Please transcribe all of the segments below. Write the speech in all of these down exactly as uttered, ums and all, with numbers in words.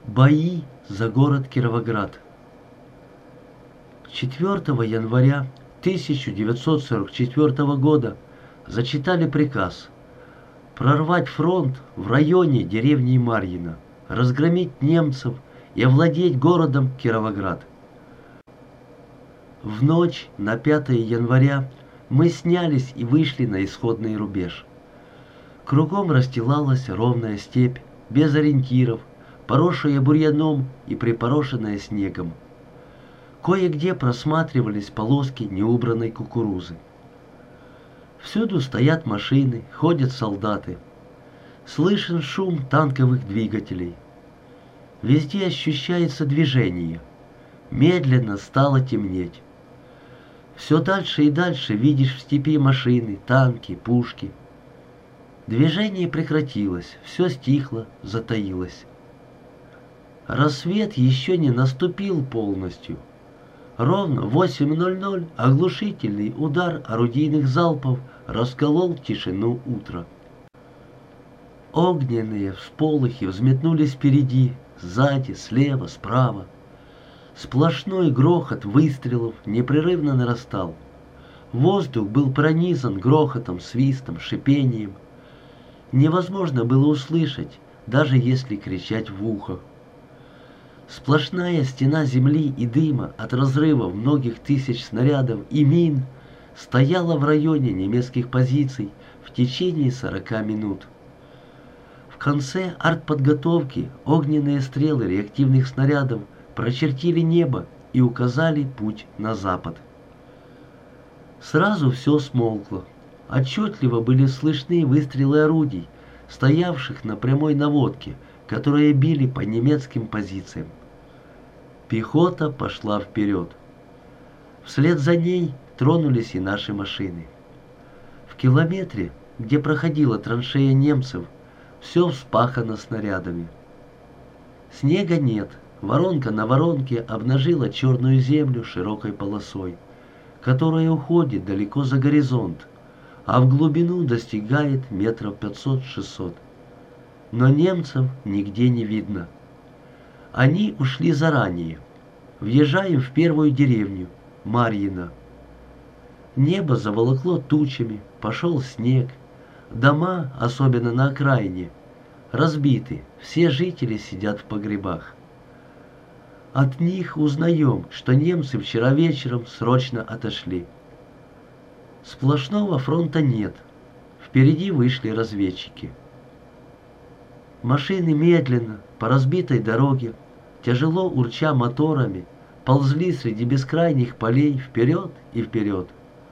Бои за город Кировоград. четвёртого января тысяча девятьсот сорок четвёртого года зачитали приказ прорвать фронт в районе деревни Марьино, разгромить немцев и овладеть городом Кировоград. В ночь на пятое января мы снялись и вышли на исходный рубеж. Кругом расстилалась ровная степь, без ориентиров, поросшая бурьяном и припорошенная снегом. Кое-где просматривались полоски неубранной кукурузы. Всюду стоят машины, ходят солдаты. Слышен шум танковых двигателей. Везде ощущается движение. Медленно стало темнеть. Все дальше и дальше видишь в степи машины, танки, пушки. Движение прекратилось, все стихло, затаилось. Рассвет еще не наступил полностью. Ровно в восемь ноль ноль оглушительный удар орудийных залпов расколол тишину утра. Огненные всполохи взметнулись впереди, сзади, слева, справа. Сплошной грохот выстрелов непрерывно нарастал. Воздух был пронизан грохотом, свистом, шипением. Невозможно было услышать, даже если кричать в ухо. Сплошная стена земли и дыма от разрывов многих тысяч снарядов и мин стояла в районе немецких позиций в течение сорока минут. В конце артподготовки огненные стрелы реактивных снарядов прочертили небо и указали путь на запад. Сразу все смолкло. Отчетливо были слышны выстрелы орудий, стоявших на прямой наводке, которые били по немецким позициям. Пехота пошла вперед. Вслед за ней тронулись и наши машины. В километре, где проходила траншея немцев, все вспахано снарядами. Снега нет, воронка на воронке обнажила черную землю широкой полосой, которая уходит далеко за горизонт, а в глубину достигает метров пятьсот-шестьсот. Но немцев нигде не видно. Они ушли заранее. Въезжаем в первую деревню, Марьино. Небо заволокло тучами, пошел снег. Дома, особенно на окраине, разбиты, все жители сидят в погребах. От них узнаем, что немцы вчера вечером срочно отошли. Сплошного фронта нет. Впереди вышли разведчики. Машины медленно, по разбитой дороге, тяжело урча моторами, ползли среди бескрайних полей вперед и вперед.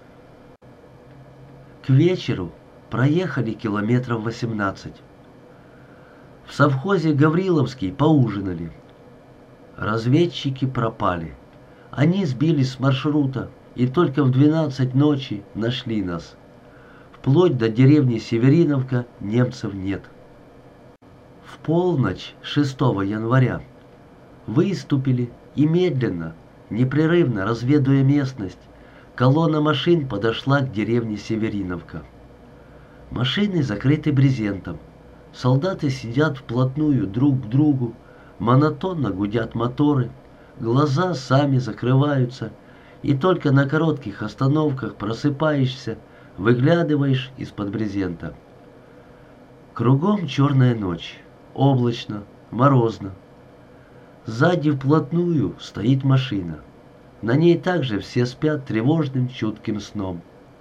К вечеру проехали километров восемнадцать. В совхозе Гавриловский поужинали. Разведчики пропали. Они сбились с маршрута и только в двенадцать ночи нашли нас. Вплоть до деревни Севериновка немцев нет. В полночь шестого января выступили и медленно, непрерывно разведывая местность, колонна машин подошла к деревне Севериновка. Машины закрыты брезентом. Солдаты сидят вплотную друг к другу, монотонно гудят моторы, глаза сами закрываются, и только на коротких остановках просыпаешься, выглядываешь из-под брезента. Кругом черная ночь, облачно, морозно. Сзади вплотную стоит машина. На ней также все спят тревожным чутким сном.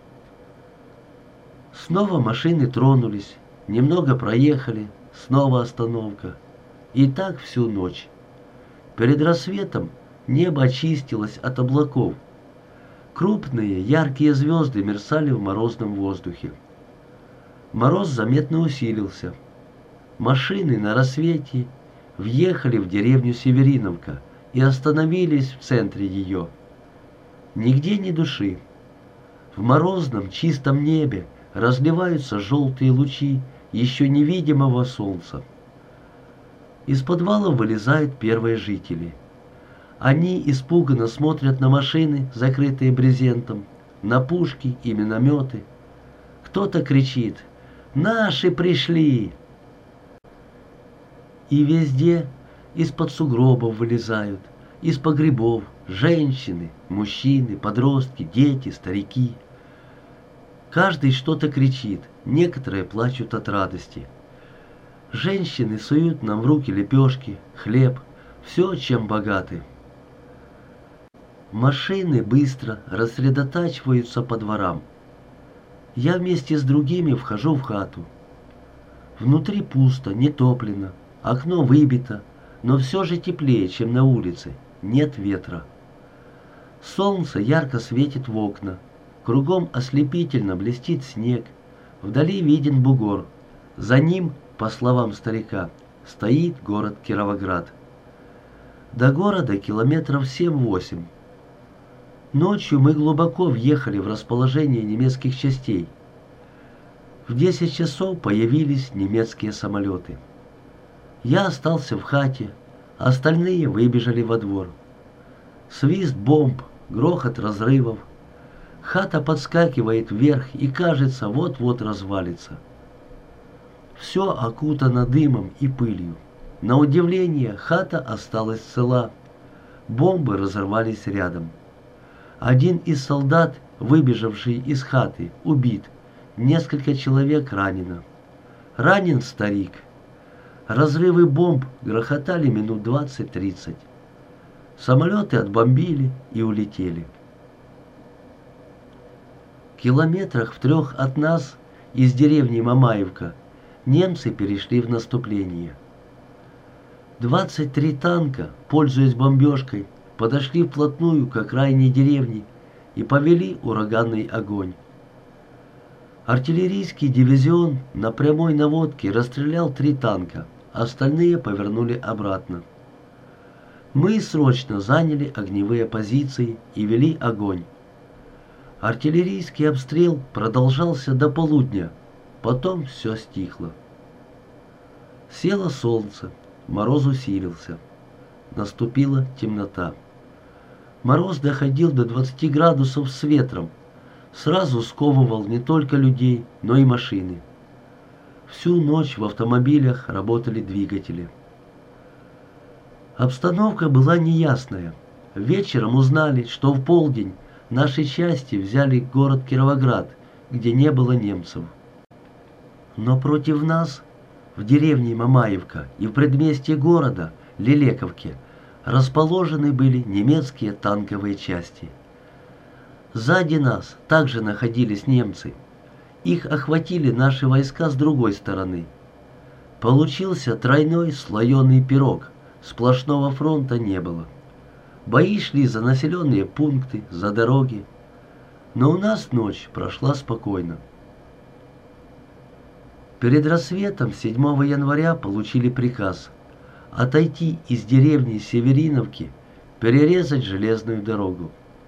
Снова машины тронулись, немного проехали, снова остановка. И так всю ночь. Перед рассветом небо очистилось от облаков. Крупные яркие звезды мерцали в морозном воздухе. Мороз заметно усилился. Машины на рассвете въехали в деревню Севериновка и остановились в центре ее. Нигде ни души. В морозном чистом небе разливаются желтые лучи еще невидимого солнца. Из подвала вылезают первые жители. Они испуганно смотрят на машины, закрытые брезентом, на пушки и минометы. Кто-то кричит: «Наши пришли!» И везде, из-под сугробов вылезают, из погребов женщины, мужчины, подростки, дети, старики. Каждый что-то кричит, некоторые плачут от радости. Женщины суют нам в руки лепешки, хлеб, все, чем богаты. Машины быстро рассредотачиваются по дворам. Я вместе с другими вхожу в хату. Внутри пусто, не топлено, окно выбито, но все же теплее, чем на улице, нет ветра. Солнце ярко светит в окна, кругом ослепительно блестит снег, вдали виден бугор, за ним, по словам старика, стоит город Кировоград. До города километров семь-восемь. Ночью мы глубоко въехали в расположение немецких частей. В десять часов появились немецкие самолеты. Я остался в хате, остальные выбежали во двор. Свист бомб, грохот разрывов. Хата подскакивает вверх и, кажется, вот-вот развалится. Все окутано дымом и пылью. На удивление, хата осталась цела. Бомбы разорвались рядом. Один из солдат, выбежавший из хаты, убит. Несколько человек ранено. Ранен старик. Разрывы бомб грохотали минут двадцать-тридцать. Самолеты отбомбили и улетели. В километрах в трех от нас, из деревни Мамаевка, немцы перешли в наступление. двадцать три танка, пользуясь бомбежкой, подошли вплотную к окраине деревни и повели ураганный огонь. Артиллерийский дивизион на прямой наводке расстрелял три танка, остальные повернули обратно. Мы срочно заняли огневые позиции и вели огонь. Артиллерийский обстрел продолжался до полудня, потом все стихло. Село солнце, мороз усилился. Наступила темнота. Мороз доходил до двадцати градусов с ветром, сразу сковывал не только людей, но и машины. Всю ночь в автомобилях работали двигатели. Обстановка была неясная. Вечером узнали, что в полдень наши части взяли город Кировоград, где не было немцев. Но против нас, в деревне Мамаевка и в предместье города, Лелековке, расположены были немецкие танковые части. Сзади нас также находились немцы. Их охватили наши войска с другой стороны. Получился тройной слоеный пирог, сплошного фронта не было. Бои шли за населенные пункты, за дороги. Но у нас ночь прошла спокойно. Перед рассветом седьмого января получили приказ отойти из деревни Севериновки, перерезать железную дорогу.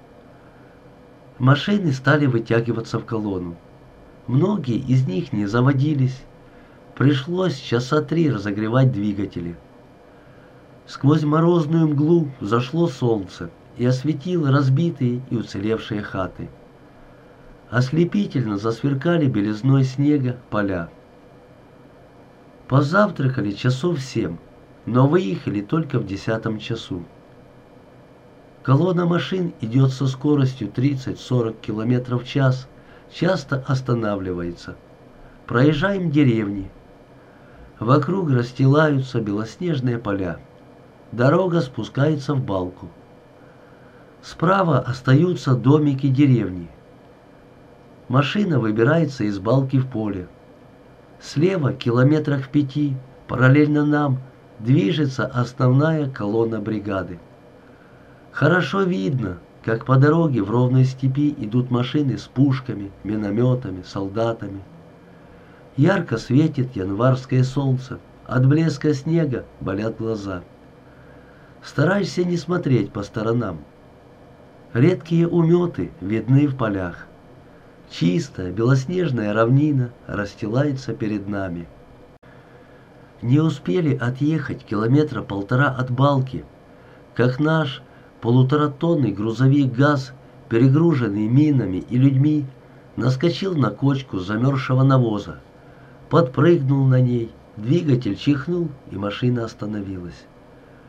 Машины стали вытягиваться в колонну. Многие из них не заводились. Пришлось часа три разогревать двигатели. Сквозь морозную мглу взошло солнце и осветило разбитые и уцелевшие хаты. Ослепительно засверкали белизной снега поля. Позавтракали часов в семь, но выехали только в десятом часу. Колонна машин идет со скоростью тридцать-сорок километров в час, часто останавливается. Проезжаем деревни. Вокруг расстилаются белоснежные поля. Дорога спускается в балку. Справа остаются домики деревни. Машина выбирается из балки в поле. Слева, километрах в пяти, параллельно нам, движется основная колонна бригады. Хорошо видно, как по дороге в ровной степи идут машины с пушками, минометами, солдатами. Ярко светит январское солнце, от блеска снега болят глаза. Старайся не смотреть по сторонам. Редкие уметы видны в полях. Чистая белоснежная равнина расстилается перед нами. Не успели отъехать километра полтора от балки, как наш полуторатонный грузовик ГАЗ, перегруженный минами и людьми, наскочил на кочку замерзшего навоза, подпрыгнул на ней, двигатель чихнул, и машина остановилась.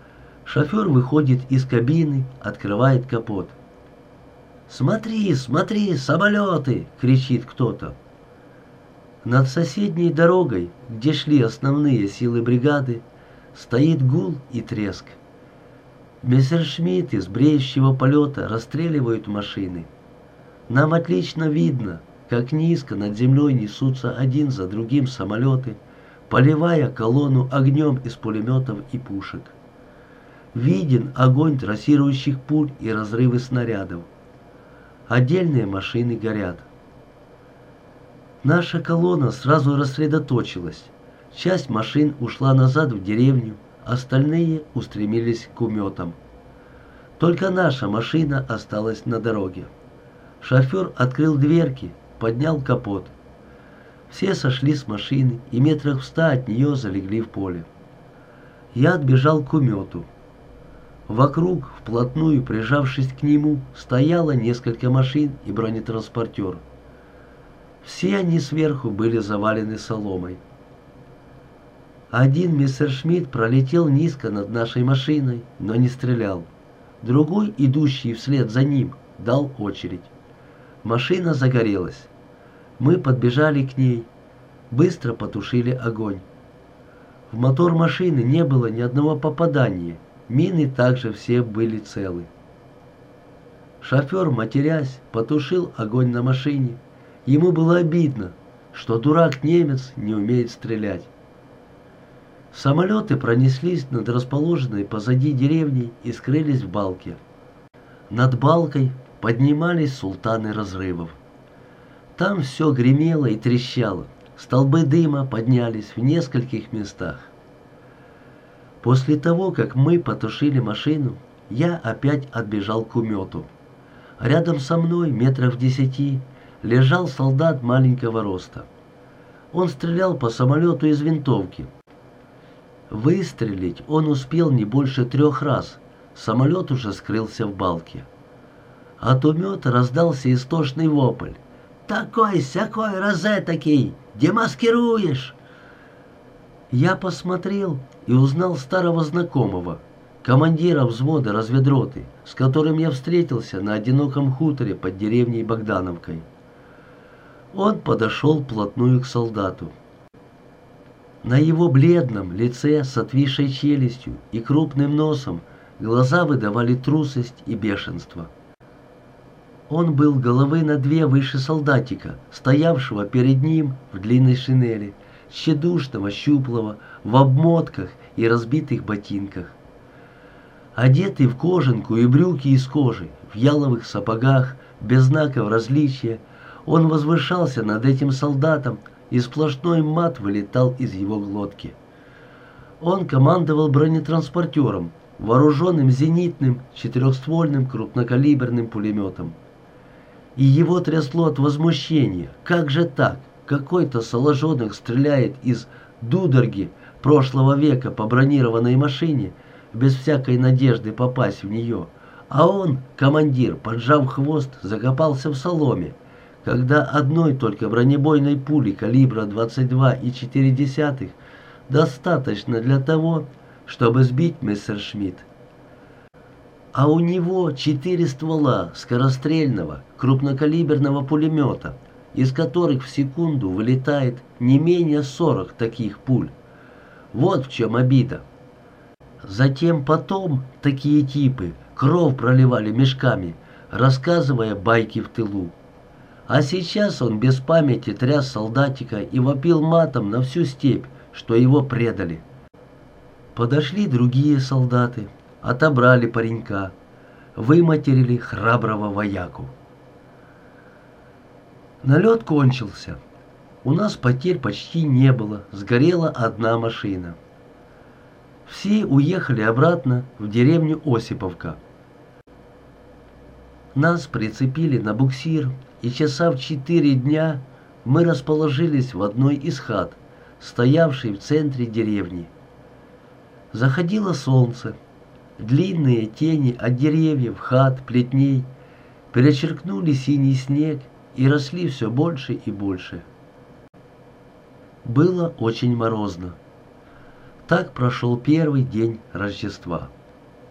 Шофер выходит из кабины, открывает капот. «Смотри, смотри, самолеты!» — кричит кто-то. Над соседней дорогой, где шли основные силы бригады, стоит гул и треск. Мессершмитты с бреющего полета расстреливают машины. Нам отлично видно, как низко над землей несутся один за другим самолеты, поливая колонну огнем из пулеметов и пушек. Виден огонь трассирующих пуль и разрывы снарядов. Отдельные машины горят. Наша колонна сразу рассредоточилась. Часть машин ушла назад в деревню, остальные устремились к уметам. Только наша машина осталась на дороге. Шофер открыл дверки, поднял капот. Все сошли с машины и метрах в ста от нее залегли в поле. Я отбежал к умету. Вокруг, вплотную прижавшись к нему, стояло несколько машин и бронетранспортер. Все они сверху были завалены соломой. Один мессершмитт пролетел низко над нашей машиной, но не стрелял. Другой, идущий вслед за ним, дал очередь. Машина загорелась. Мы подбежали к ней, быстро потушили огонь. В мотор машины не было ни одного попадания, мины также все были целы. Шофер, матерясь, потушил огонь на машине. Ему было обидно, что дурак-немец не умеет стрелять. Самолеты пронеслись над расположенной позади деревней и скрылись в балке. Над балкой поднимались султаны разрывов. Там все гремело и трещало. Столбы дыма поднялись в нескольких местах. После того, как мы потушили машину, я опять отбежал к умету. Рядом со мной, метров в десяти, лежал солдат маленького роста. Он стрелял по самолету из винтовки. Выстрелить он успел не больше трех раз. Самолет уже скрылся в балке. От умета раздался истошный вопль. «Такой-сякой, розетокий! Демаскируешь!» Я посмотрел и узнал старого знакомого, командира взвода разведроты, с которым я встретился на одиноком хуторе под деревней Богдановкой. Он подошел вплотную к солдату. На его бледном лице с отвисшей челюстью и крупным носом глаза выдавали трусость и бешенство. Он был головы на две выше солдатика, стоявшего перед ним в длинной шинели, тщедушного, щуплого, в обмотках и разбитых ботинках. Одетый в кожанку и брюки из кожи, в яловых сапогах, без знаков различия, он возвышался над этим солдатом, и сплошной мат вылетал из его глотки. Он командовал бронетранспортером, вооруженным зенитным четырехствольным крупнокалиберным пулеметом. И его трясло от возмущения. Как же так? Какой-то соложонок стреляет из дудорги прошлого века по бронированной машине, без всякой надежды попасть в нее. А он, командир, поджав хвост, закопался в соломе, когда одной только бронебойной пули калибра двадцать два и четыре десятых достаточно для того, чтобы сбить мессершмитт. А у него четыре ствола скорострельного крупнокалиберного пулемета, из которых в секунду вылетает не менее сорок таких пуль. Вот в чем обида. Затем потом такие типы кровь проливали мешками, рассказывая байки в тылу. А сейчас он без памяти тряс солдатика и вопил матом на всю степь, что его предали. Подошли другие солдаты, отобрали паренька, выматерили храброго вояку. Налет кончился. У нас потерь почти не было, сгорела одна машина. Все уехали обратно в деревню Осиповка. Нас прицепили на буксир, и часа в четыре дня мы расположились в одной из хат, стоявшей в центре деревни. Заходило солнце. Длинные тени от деревьев, хат, плетней перечеркнули синий снег и росли все больше и больше. Было очень морозно. Так прошел первый день Рождества.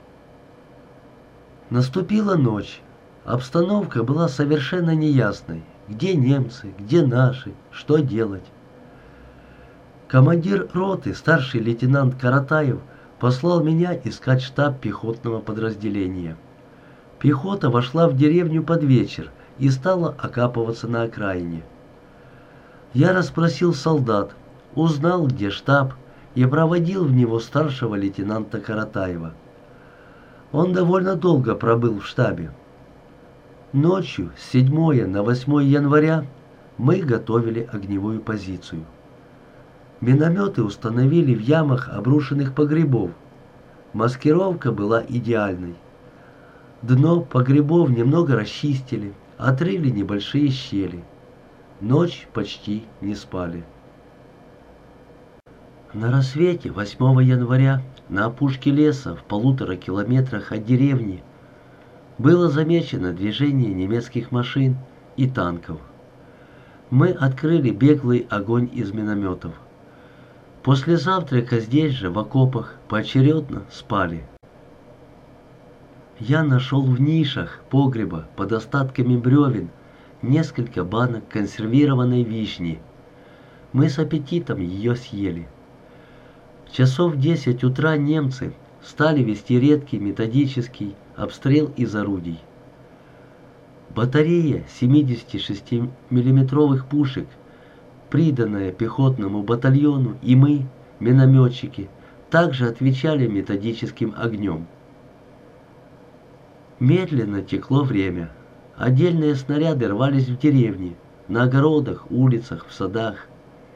Наступила ночь. Обстановка была совершенно неясной. Где немцы, где наши, что делать? Командир роты, старший лейтенант Каратаев, послал меня искать штаб пехотного подразделения. Пехота вошла в деревню под вечер и стала окапываться на окраине. Я расспросил солдат, узнал, где штаб, и проводил в него старшего лейтенанта Каратаева. Он довольно долго пробыл в штабе. Ночью с седьмого на восьмое января мы готовили огневую позицию. Минометы установили в ямах обрушенных погребов. Маскировка была идеальной. Дно погребов немного расчистили, отрыли небольшие щели. Ночь почти не спали. На рассвете восьмого января на опушке леса в полутора километрах от деревни было замечено движение немецких машин и танков. Мы открыли беглый огонь из минометов. После завтрака здесь же, в окопах, поочередно спали. Я нашел в нишах погреба под остатками бревен несколько банок консервированной вишни. Мы с аппетитом ее съели. Часов в десять утра немцы стали вести редкий методический обстрел из орудий. Батарея семидесятишестимиллиметровых пушек, приданная пехотному батальону, и мы, минометчики, также отвечали методическим огнем. Медленно текло время. Отдельные снаряды рвались в деревне, на огородах, улицах, в садах.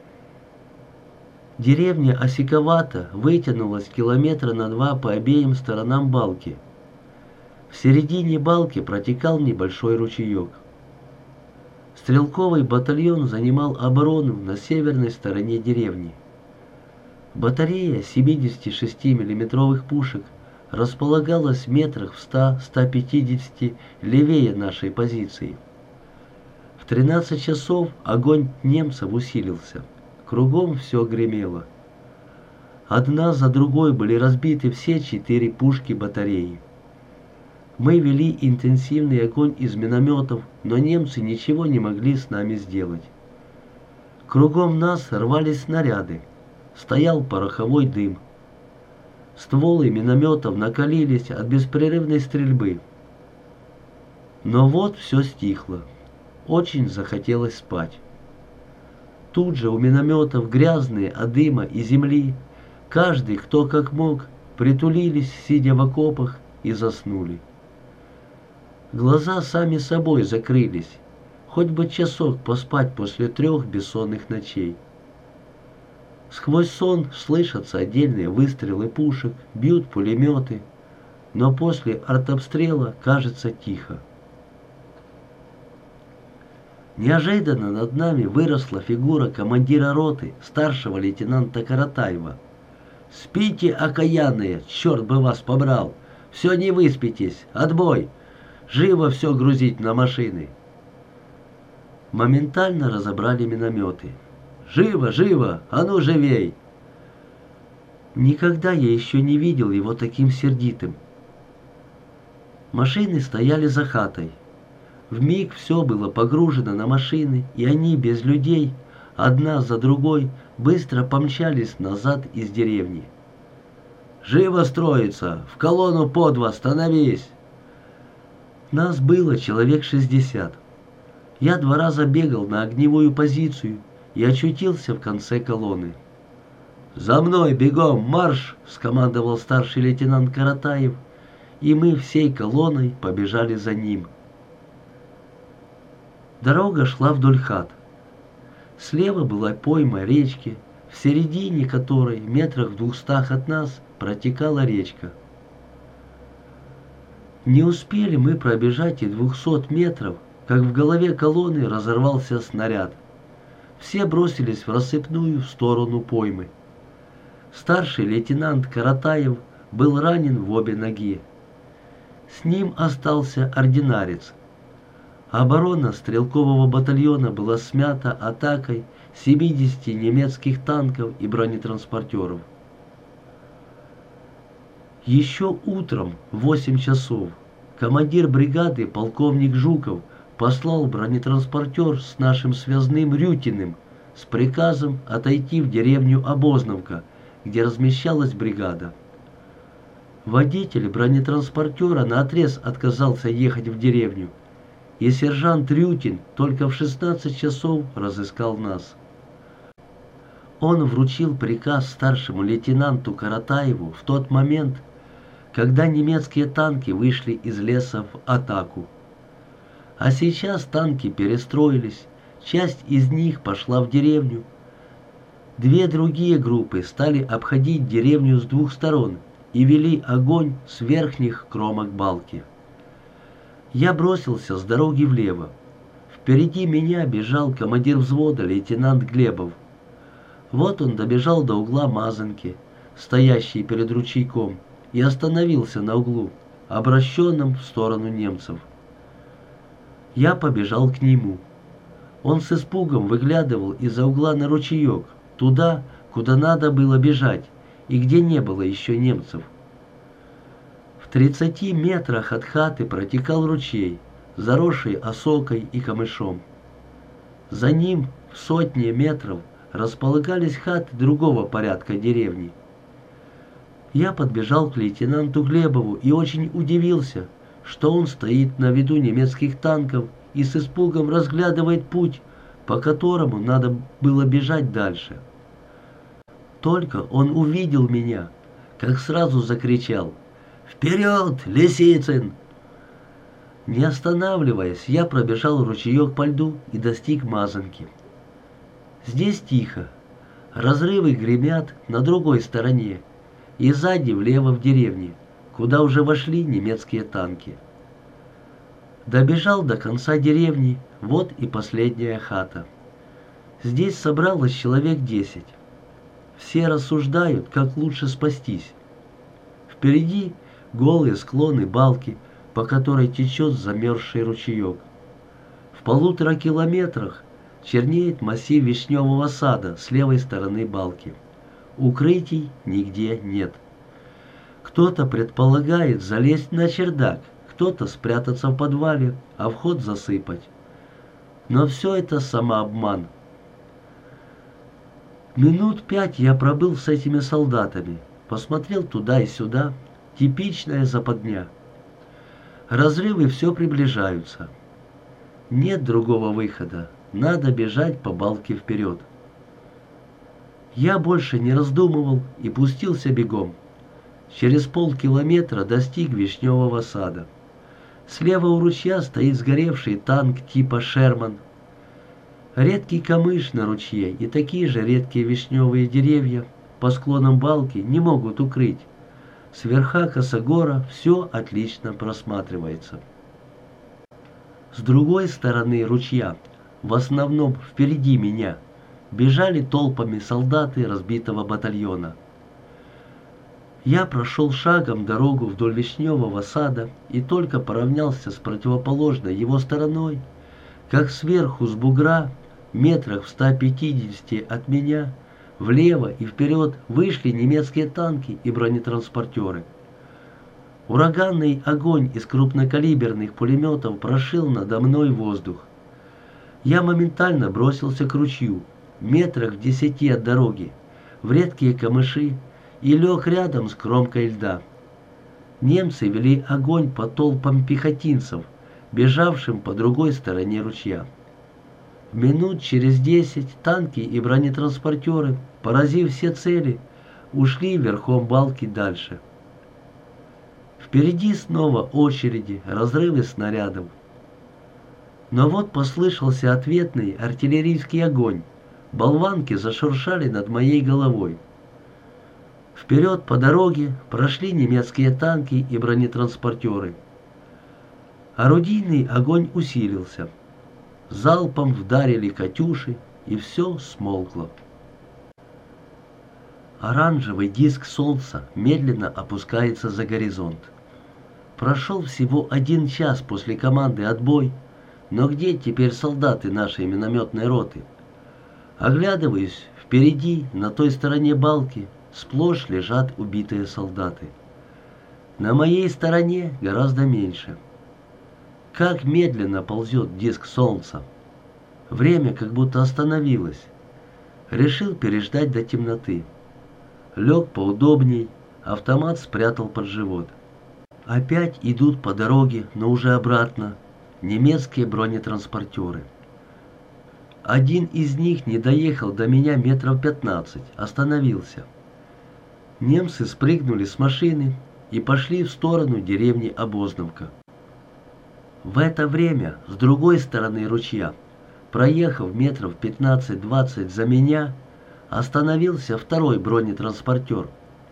Деревня Осиковато вытянулась километра на два по обеим сторонам балки. В середине балки протекал небольшой ручеек. Стрелковый батальон занимал оборону на северной стороне деревни. Батарея семидесятишестимиллиметровых пушек располагалась в метрах в ста-ста пятидесяти левее нашей позиции. В тринадцать часов огонь немцев усилился. Кругом все гремело. Одна за другой были разбиты все четыре пушки батареи. Мы вели интенсивный огонь из минометов, но немцы ничего не могли с нами сделать. Кругом нас рвались снаряды. Стоял пороховой дым. Стволы минометов накалились от беспрерывной стрельбы. Но вот все стихло. Очень захотелось спать. Тут же у минометов, грязные от дыма и земли, каждый, кто как мог, притулились, сидя в окопах, и заснули. Глаза сами собой закрылись, хоть бы часок поспать после трех бессонных ночей. Сквозь сон слышатся отдельные выстрелы пушек, бьют пулеметы, но после артобстрела кажется тихо. Неожиданно над нами выросла фигура командира роты, старшего лейтенанта Каратаева. «Спите, окаянные, черт бы вас побрал! Все не выспитесь! Отбой! Живо все грузить на машины!» Моментально разобрали минометы. «Живо, живо! А ну живей!» Никогда я еще не видел его таким сердитым. Машины стояли за хатой. Вмиг все было погружено на машины, и они без людей, одна за другой, быстро помчались назад из деревни. «Живо строиться! В колонну по два становись!» Нас было человек шестьдесят. Я два раза бегал на огневую позицию и очутился в конце колонны. «За мной, бегом, марш!» — скомандовал старший лейтенант Каратаев, и мы всей колонной побежали за ним. Дорога шла вдоль хат. Слева была пойма речки, в середине которой, метрах в двухстах от нас, протекала речка. Не успели мы пробежать и двухсот метров, как в голове колонны разорвался снаряд. Все бросились в рассыпную в сторону поймы. Старший лейтенант Каратаев был ранен в обе ноги. С ним остался ординарец. Оборона стрелкового батальона была смята атакой семидесяти немецких танков и бронетранспортеров. Еще утром в восемь часов командир бригады полковник Жуков послал бронетранспортер с нашим связным Рютиным с приказом отойти в деревню Обозновка, где размещалась бригада. Водитель бронетранспортера наотрез отказался ехать в деревню, и сержант Рютин только в шестнадцать часов разыскал нас. Он вручил приказ старшему лейтенанту Каратаеву в тот момент, когда немецкие танки вышли из леса в атаку. А сейчас танки перестроились, часть из них пошла в деревню. Две другие группы стали обходить деревню с двух сторон и вели огонь с верхних кромок балки. Я бросился с дороги влево. Впереди меня бежал командир взвода лейтенант Глебов. Вот он добежал до угла Мазанки, стоящей перед ручейком, и остановился на углу, обращенном в сторону немцев. Я побежал к нему. Он с испугом выглядывал из-за угла на ручеек, туда, куда надо было бежать, и где не было еще немцев. В тридцати метрах от хаты протекал ручей, заросший осокой и камышом. За ним в сотне метров располагались хаты другого порядка деревни. Я подбежал к лейтенанту Глебову и очень удивился, что он стоит на виду немецких танков и с испугом разглядывает путь, по которому надо было бежать дальше. Только он увидел меня, как сразу закричал: «Вперед, Лисицын!» Не останавливаясь, я пробежал ручеек по льду и достиг Мазанки. Здесь тихо. Разрывы гремят на другой стороне и сзади влево в деревне, куда уже вошли немецкие танки. Добежал до конца деревни, вот и последняя хата. Здесь собралось человек десять. Все рассуждают, как лучше спастись. Впереди голые склоны балки, по которой течет замерзший ручеек. В полутора километрах чернеет массив вишневого сада с левой стороны балки. Укрытий нигде нет. Кто-то предполагает залезть на чердак, кто-то спрятаться в подвале, а вход засыпать. Но все это самообман. Минут пять я пробыл с этими солдатами, посмотрел туда и сюда. Типичная западня. Разрывы все приближаются. Нет другого выхода. Надо бежать по балке вперед. Я больше не раздумывал и пустился бегом. Через полкилометра достиг вишневого сада. Слева у ручья стоит сгоревший танк типа «Шерман». Редкий камыш на ручье и такие же редкие вишневые деревья по склонам балки не могут укрыть. С верха косогора все отлично просматривается. С другой стороны ручья, в основном впереди меня, бежали толпами солдаты разбитого батальона. Я прошел шагом дорогу вдоль вишневого сада и только поравнялся с противоположной его стороной, как сверху с бугра, метрах в ста пятидесяти от меня, влево и вперед вышли немецкие танки и бронетранспортеры. Ураганный огонь из крупнокалиберных пулеметов прошил надо мной воздух. Я моментально бросился к ручью, метрах в десяти от дороги, в редкие камыши, и лег рядом с кромкой льда. Немцы вели огонь по толпам пехотинцев, бежавшим по другой стороне ручья. Минут через десять танки и бронетранспортеры, поразив все цели, ушли верхом балки дальше. Впереди снова очереди, разрывы снарядов. Но вот послышался ответный артиллерийский огонь. Болванки зашуршали над моей головой. Вперед по дороге прошли немецкие танки и бронетранспортеры. Орудийный огонь усилился. Залпом вдарили «Катюши», и все смолкло. Оранжевый диск солнца медленно опускается за горизонт. Прошел всего один час после команды «Отбой», но где теперь солдаты нашей минометной роты? Оглядываюсь, впереди, на той стороне балки, сплошь лежат убитые солдаты. На моей стороне гораздо меньше. Как медленно ползет диск солнца. Время как будто остановилось. Решил переждать до темноты. Лег поудобней, автомат спрятал под живот. Опять идут по дороге, но уже обратно, немецкие бронетранспортеры. Один из них не доехал до меня метров пятнадцать, остановился. Немцы спрыгнули с машины и пошли в сторону деревни Обозновка. В это время с другой стороны ручья, проехав метров пятнадцать-двадцать за меня, остановился второй бронетранспортер.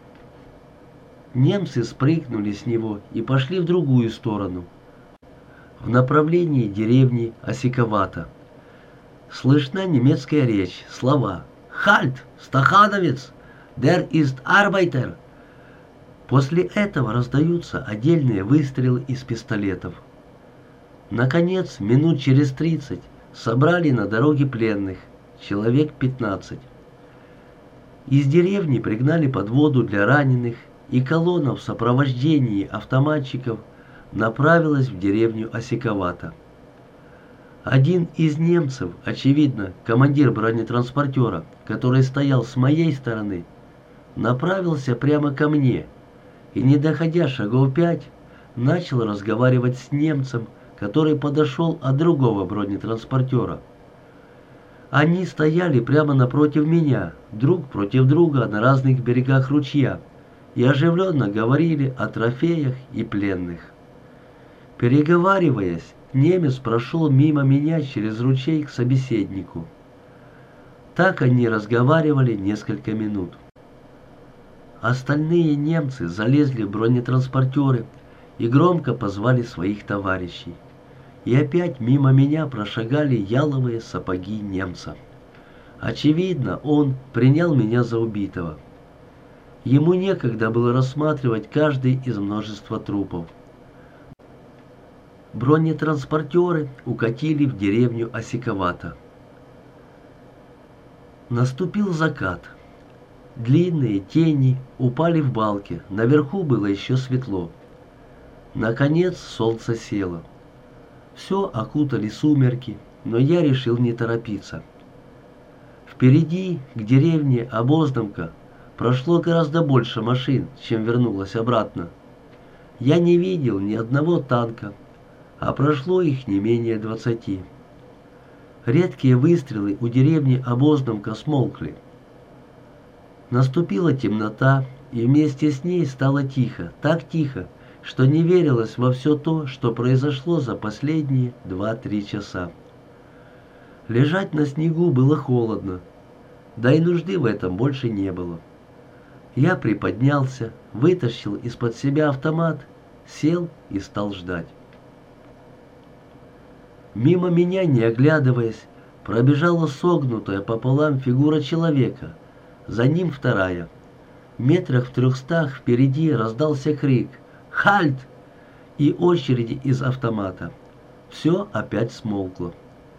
Немцы спрыгнули с него и пошли в другую сторону, в направлении деревни Осиковато. Слышна немецкая речь, слова «Halt! Стахановец! Der ist Arbeiter!». После этого раздаются отдельные выстрелы из пистолетов. Наконец, минут через тридцать собрали на дороге пленных, человек пятнадцать. Из деревни пригнали подводу для раненых, и колонна в сопровождении автоматчиков направилась в деревню Осиковато. Один из немцев, очевидно, командир бронетранспортера, который стоял с моей стороны, направился прямо ко мне и, не доходя шагов пять, начал разговаривать с немцем, который подошел от другого бронетранспортера. Они стояли прямо напротив меня, друг против друга на разных берегах ручья, и оживленно говорили о трофеях и пленных. Переговариваясь, немец прошел мимо меня через ручей к собеседнику. Так они разговаривали несколько минут. Остальные немцы залезли в бронетранспортеры и громко позвали своих товарищей. И опять мимо меня прошагали яловые сапоги немца. Очевидно, он принял меня за убитого. Ему некогда было рассматривать каждый из множества трупов. Бронетранспортеры укатили в деревню Осиковато. Наступил закат. Длинные тени упали в балки, наверху было еще светло. Наконец солнце село. Все окутали сумерки, но я решил не торопиться. Впереди, к деревне Обозновка, прошло гораздо больше машин, чем вернулось обратно. Я не видел ни одного танка, а прошло их не менее двадцати. Редкие выстрелы у деревни Обозновка смолкли. Наступила темнота, и вместе с ней стало тихо, так тихо, что не верилось во все то, что произошло за последние два-три часа. Лежать на снегу было холодно, да и нужды в этом больше не было. Я приподнялся, вытащил из-под себя автомат, сел и стал ждать. Мимо меня, не оглядываясь, пробежала согнутая пополам фигура человека, за ним вторая. Метрах в трехстах впереди раздался крик «Хальт!» и очереди из автомата. Все опять смолкло.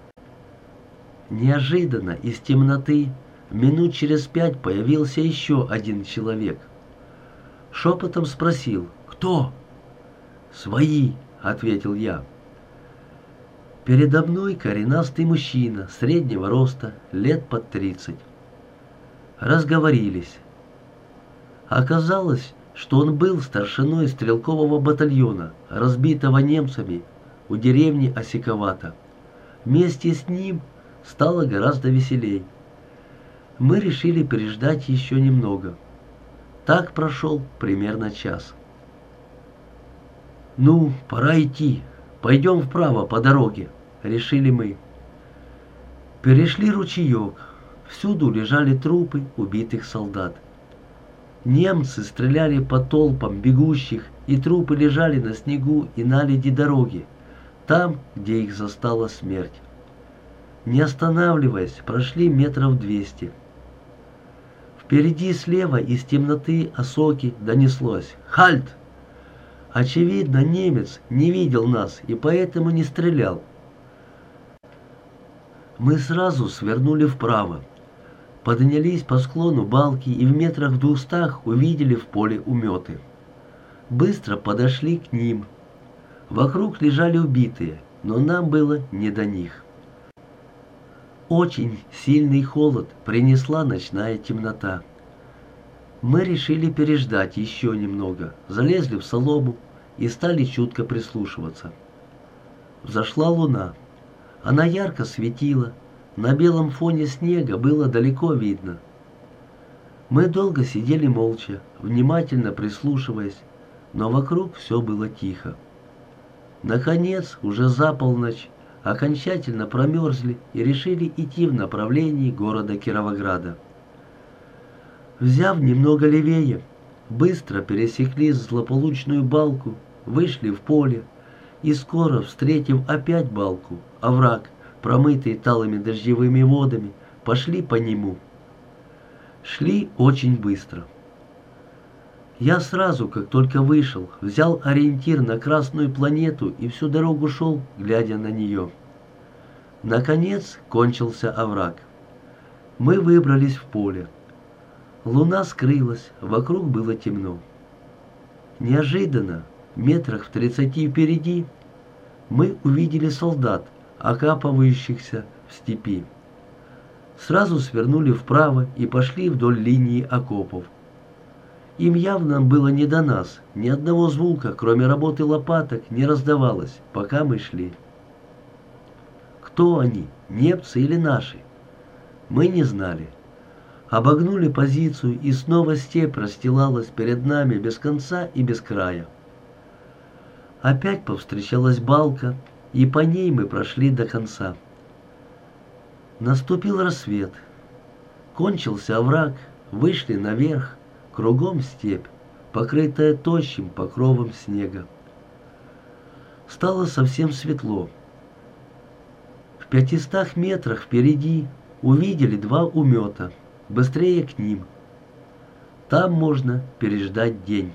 Неожиданно из темноты минут через пять появился еще один человек. Шепотом спросил «Кто?» «Свои», — ответил я. Передо мной коренастый мужчина, среднего роста, лет под тридцать. Разговорились. Оказалось, что он был старшиной стрелкового батальона, разбитого немцами у деревни Осиковато. Вместе с ним стало гораздо веселей. Мы решили переждать еще немного. Так прошел примерно час. «Ну, пора идти. Пойдем вправо по дороге», — решили мы. Перешли ручеек. Всюду лежали трупы убитых солдат. Немцы стреляли по толпам бегущих, и трупы лежали на снегу и наледи дороги, там, где их застала смерть. Не останавливаясь, прошли метров двести. Впереди слева из темноты осоки донеслось «Хальт!». Очевидно, немец не видел нас и поэтому не стрелял. Мы сразу свернули вправо, поднялись по склону балки и в метрах в двухстах увидели в поле уметы. Быстро подошли к ним. Вокруг лежали убитые, но нам было не до них. Очень сильный холод принесла ночная темнота. Мы решили переждать еще немного, залезли в солому и стали чутко прислушиваться. Взошла луна. Она ярко светила, на белом фоне снега было далеко видно. Мы долго сидели молча, внимательно прислушиваясь, но вокруг все было тихо. Наконец, уже за полночь, окончательно промерзли и решили идти в направлении города Кировограда. Взяв немного левее, быстро пересекли злополучную балку, вышли в поле и скоро, встретив опять балку, овраг, промытый талыми дождевыми водами, пошли по нему. Шли очень быстро. Я сразу, как только вышел, взял ориентир на Красную планету и всю дорогу шел, глядя на нее. Наконец кончился овраг. Мы выбрались в поле. Луна скрылась, вокруг было темно. Неожиданно, метрах в тридцати впереди, мы увидели солдат, окапывающихся в степи. Сразу свернули вправо и пошли вдоль линии окопов. Им явно было не до нас, ни одного звука, кроме работы лопаток, не раздавалось, пока мы шли. Кто они, немцы или наши? Мы не знали. Обогнули позицию, и снова степь расстилалась перед нами без конца и без края. Опять повстречалась балка, и по ней мы прошли до конца. Наступил рассвет. Кончился овраг, вышли наверх, кругом степь, покрытая тощим покровом снега. Стало совсем светло. В пятистах метрах впереди увидели два умета. Быстрее к ним. Там можно переждать день.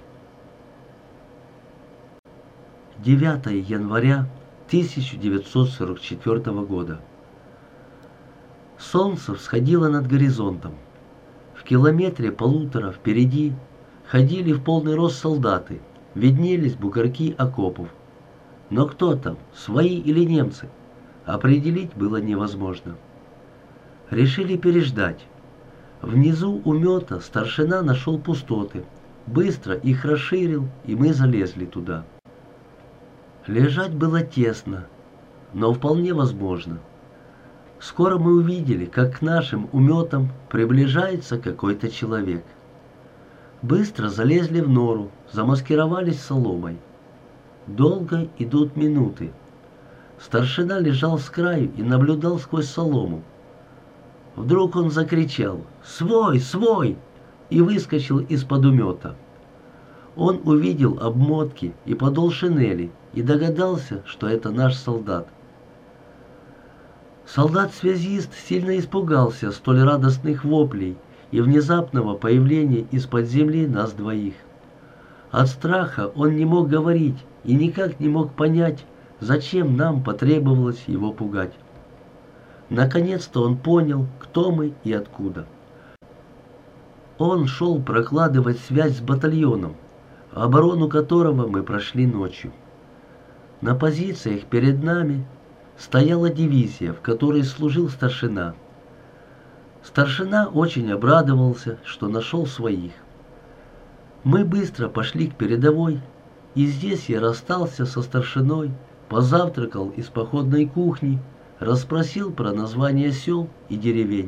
девятое января тысяча девятьсот сорок четвёртого года. Солнце всходило над горизонтом. В километре полутора впереди ходили в полный рост солдаты, виднелись бугорки окопов. Но кто там, свои или немцы, определить было невозможно. Решили переждать. Внизу умета старшина нашел пустоты, быстро их расширил, и мы залезли туда. Лежать было тесно, но вполне возможно. Скоро мы увидели, как к нашим уметам приближается какой-то человек. Быстро залезли в нору, замаскировались соломой. Долго идут минуты. Старшина лежал с краю и наблюдал сквозь солому. Вдруг он закричал «Свой! Свой!» и выскочил из-под умета. Он увидел обмотки и подол шинели и догадался, что это наш солдат. Солдат-связист сильно испугался столь радостных воплей и внезапного появления из-под земли нас двоих. От страха он не мог говорить и никак не мог понять, зачем нам потребовалось его пугать. Наконец-то он понял, кто мы и откуда. Он шел прокладывать связь с батальоном, оборону которого мы прошли ночью. На позициях перед нами стояла дивизия, в которой служил старшина. Старшина очень обрадовался, что нашел своих. Мы быстро пошли к передовой, и здесь я расстался со старшиной, позавтракал из походной кухни, расспросил про названия сел и деревень.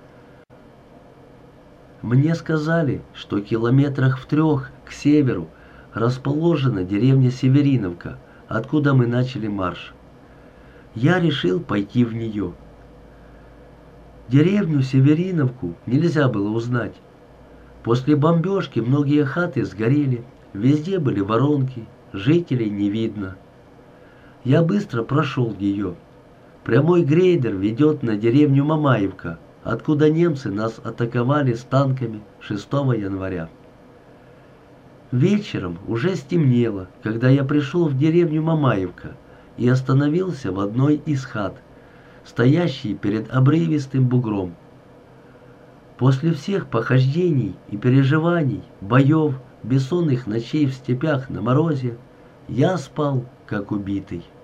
Мне сказали, что километрах в трех к северу расположена деревня Севериновка, откуда мы начали марш. Я решил пойти в нее. Деревню Севериновку нельзя было узнать. После бомбежки многие хаты сгорели, везде были воронки, жителей не видно. Я быстро прошел ее. Прямой грейдер ведет на деревню Мамаевка, откуда немцы нас атаковали с танками шестого января. Вечером уже стемнело, когда я пришел в деревню Мамаевка и остановился в одной из хат, стоящей перед обрывистым бугром. После всех похождений и переживаний, боев, бессонных ночей в степях на морозе, Я спал, как убитый.